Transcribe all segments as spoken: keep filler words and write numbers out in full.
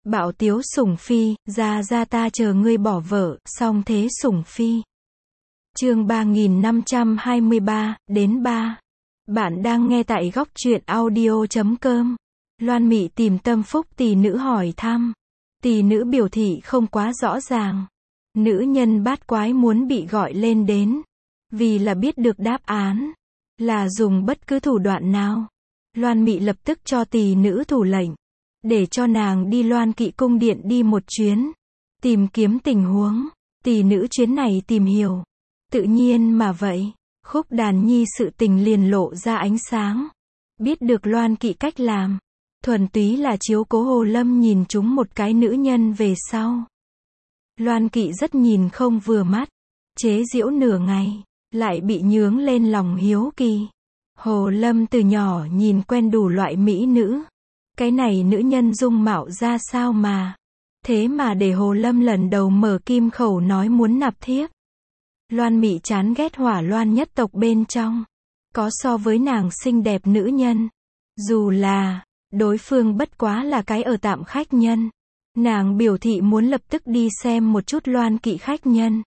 Bạo tiếu sủng phi, ra ra ta chờ ngươi bỏ vợ, song thế sủng phi. Chương ba nghìn năm trăm hai mươi ba, đến ba. Bạn đang nghe tại góc truyện audio chấm com. Loan Mị tìm tâm phúc tỷ nữ hỏi thăm. Tỷ nữ biểu thị không quá rõ ràng. Nữ nhân bát quái muốn bị gọi lên đến. Vì là biết được đáp án. Là dùng bất cứ thủ đoạn nào. Loan Mị lập tức cho tỷ nữ thủ lệnh. Để cho nàng đi Loan Kỵ cung điện đi một chuyến. Tìm kiếm tình huống. Tỷ nữ chuyến này tìm hiểu. Tự nhiên mà vậy. Khúc Đàn Nhi sự tình liền lộ ra ánh sáng. Biết được Loan Kỵ cách làm. Thuần túy là chiếu cố Hồ Lâm nhìn chúng một cái nữ nhân về sau. Loan Kỵ rất nhìn không vừa mắt. Chế giễu nửa ngày. Lại bị nhướng lên lòng hiếu kỳ. Hồ Lâm từ nhỏ nhìn quen đủ loại mỹ nữ. Cái này nữ nhân dung mạo ra sao mà. Thế mà để Hồ Lâm lần đầu mở kim khẩu nói muốn nạp thiếp. Loan Mị chán ghét Hỏa Loan nhất tộc bên trong. Có so với nàng xinh đẹp nữ nhân. Dù là, đối phương bất quá là cái ở tạm khách nhân. Nàng biểu thị muốn lập tức đi xem một chút Loan Kỵ khách nhân.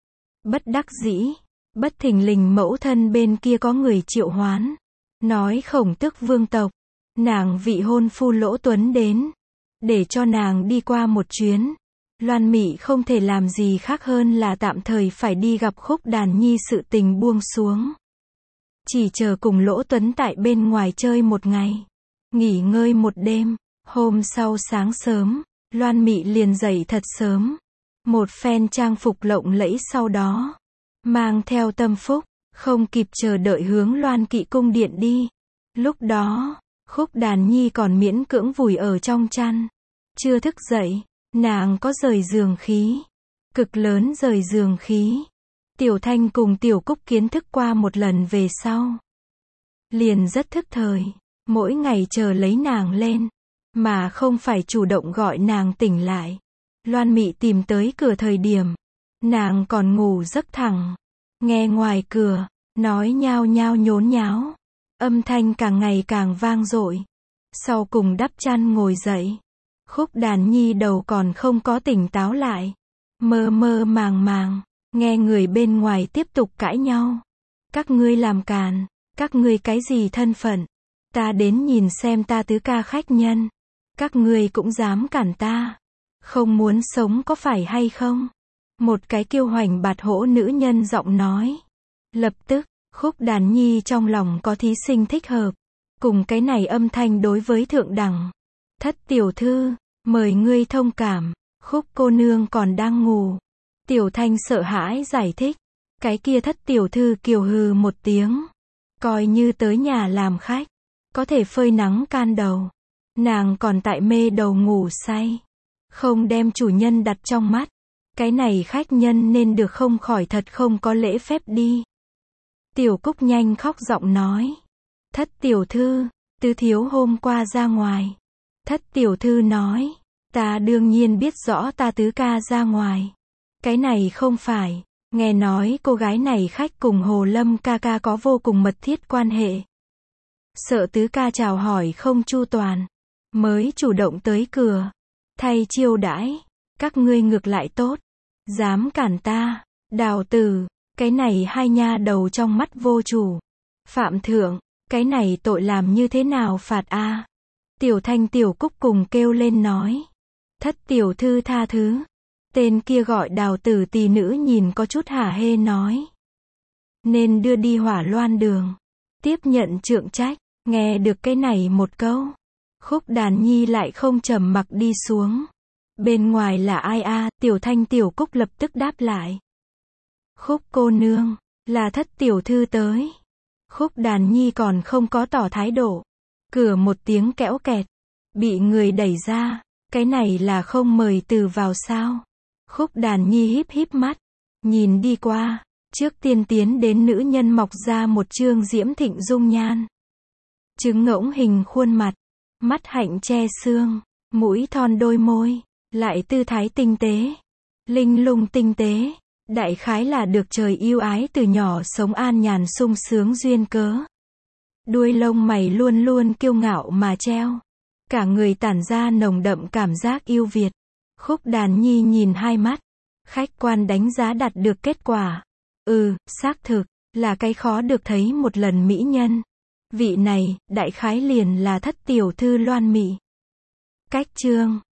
Bất đắc dĩ, bất thình lình mẫu thân bên kia có người triệu hoán. Nói Khổng Tước vương tộc. Nàng vị hôn phu Lỗ Tuấn đến. Để cho nàng đi qua một chuyến. Loan Mị không thể làm gì khác hơn là tạm thời phải đi gặp Khúc Đàn Nhi sự tình buông xuống. Chỉ chờ cùng Lỗ Tuấn tại bên ngoài chơi một ngày. Nghỉ ngơi một đêm. Hôm sau sáng sớm, Loan Mị liền dậy thật sớm. Một phen trang phục lộng lẫy sau đó. Mang theo tâm phúc, không kịp chờ đợi hướng Loan Kỵ cung điện đi. Lúc đó, Khúc Đàn Nhi còn miễn cưỡng vùi ở trong chăn. Chưa thức dậy, nàng có rời giường khí. Cực lớn rời giường khí. Tiểu Thanh cùng Tiểu Cúc kiến thức qua một lần về sau. Liền rất thức thời. Mỗi ngày chờ lấy nàng lên. Mà không phải chủ động gọi nàng tỉnh lại. Loan Mị tìm tới cửa thời điểm. Nàng còn ngủ giấc thẳng. Nghe ngoài cửa, nói nhao nhao nhốn nháo. Âm thanh càng ngày càng vang dội. Sau cùng đắp chăn ngồi dậy. Khúc Đàn Nhi đầu còn không có tỉnh táo lại. Mơ mơ màng màng. Nghe người bên ngoài tiếp tục cãi nhau. Các ngươi làm càn. Các ngươi cái gì thân phận. Ta đến nhìn xem ta tứ ca khách nhân. Các ngươi cũng dám cản ta. Không muốn sống có phải hay không? Một cái kiêu hoành bạt hỗ nữ nhân giọng nói. Lập tức, Khúc Đàn Nhi trong lòng có thí sinh thích hợp. Cùng cái này âm thanh đối với thượng đẳng. Thất tiểu thư, mời ngươi thông cảm. Khúc cô nương còn đang ngủ. Tiểu Thanh sợ hãi giải thích. Cái kia thất tiểu thư kiều hừ một tiếng. Coi như tới nhà làm khách. Có thể phơi nắng can đầu. Nàng còn tại mê đầu ngủ say. Không đem chủ nhân đặt trong mắt. Cái này khách nhân nên được không khỏi thật không có lễ phép đi. Tiểu Cúc nhanh khóc giọng nói. Thất tiểu thư, tứ thiếu hôm qua ra ngoài. Thất tiểu thư nói. Ta đương nhiên biết rõ ta tứ ca ra ngoài. Cái này không phải. Nghe nói cô gái này khách cùng Hồ Lâm ca ca có vô cùng mật thiết quan hệ. Sợ tứ ca chào hỏi không chu toàn. Mới chủ động tới cửa. Thay chiêu đãi. Các ngươi ngược lại tốt. Dám cản ta. Đào tử. Cái này hai nha đầu trong mắt vô chủ. Phạm thượng. Cái này tội làm như thế nào phạt a? Tiểu Thanh Tiểu Cúc cùng kêu lên nói. Thất tiểu thư tha thứ. Tên kia gọi Đào tử tỷ nữ nhìn có chút hả hê nói. Nên đưa đi Hỏa Loan đường. Tiếp nhận trượng trách. Nghe được cái này một câu. Khúc Đàn Nhi lại không trầm mặc đi xuống. Bên ngoài là ai a? Tiểu Thanh Tiểu Cúc lập tức đáp lại. Khúc cô nương, là thất tiểu thư tới. Khúc Đàn Nhi còn không có tỏ thái độ. Cửa một tiếng kẽo kẹt. Bị người đẩy ra. Cái này là không mời từ vào sao? Khúc Đàn Nhi híp híp mắt. Nhìn đi qua. Trước tiên tiến đến nữ nhân mọc ra một trương diễm thịnh dung nhan. Trứng ngỗng hình khuôn mặt. Mắt hạnh che xương. Mũi thon đôi môi. Lại tư thái tinh tế. Linh lung tinh tế. Đại khái là được trời yêu ái từ nhỏ sống an nhàn sung sướng duyên cớ. Đuôi lông mày luôn luôn kiêu ngạo mà treo. Cả người tản ra nồng đậm cảm giác yêu Việt. Khúc Đàn Nhi nhìn hai mắt. Khách quan đánh giá đạt được kết quả. Ừ, xác thực, là cái khó được thấy một lần mỹ nhân. Vị này, đại khái liền là thất tiểu thư Loan Mị. Cách chương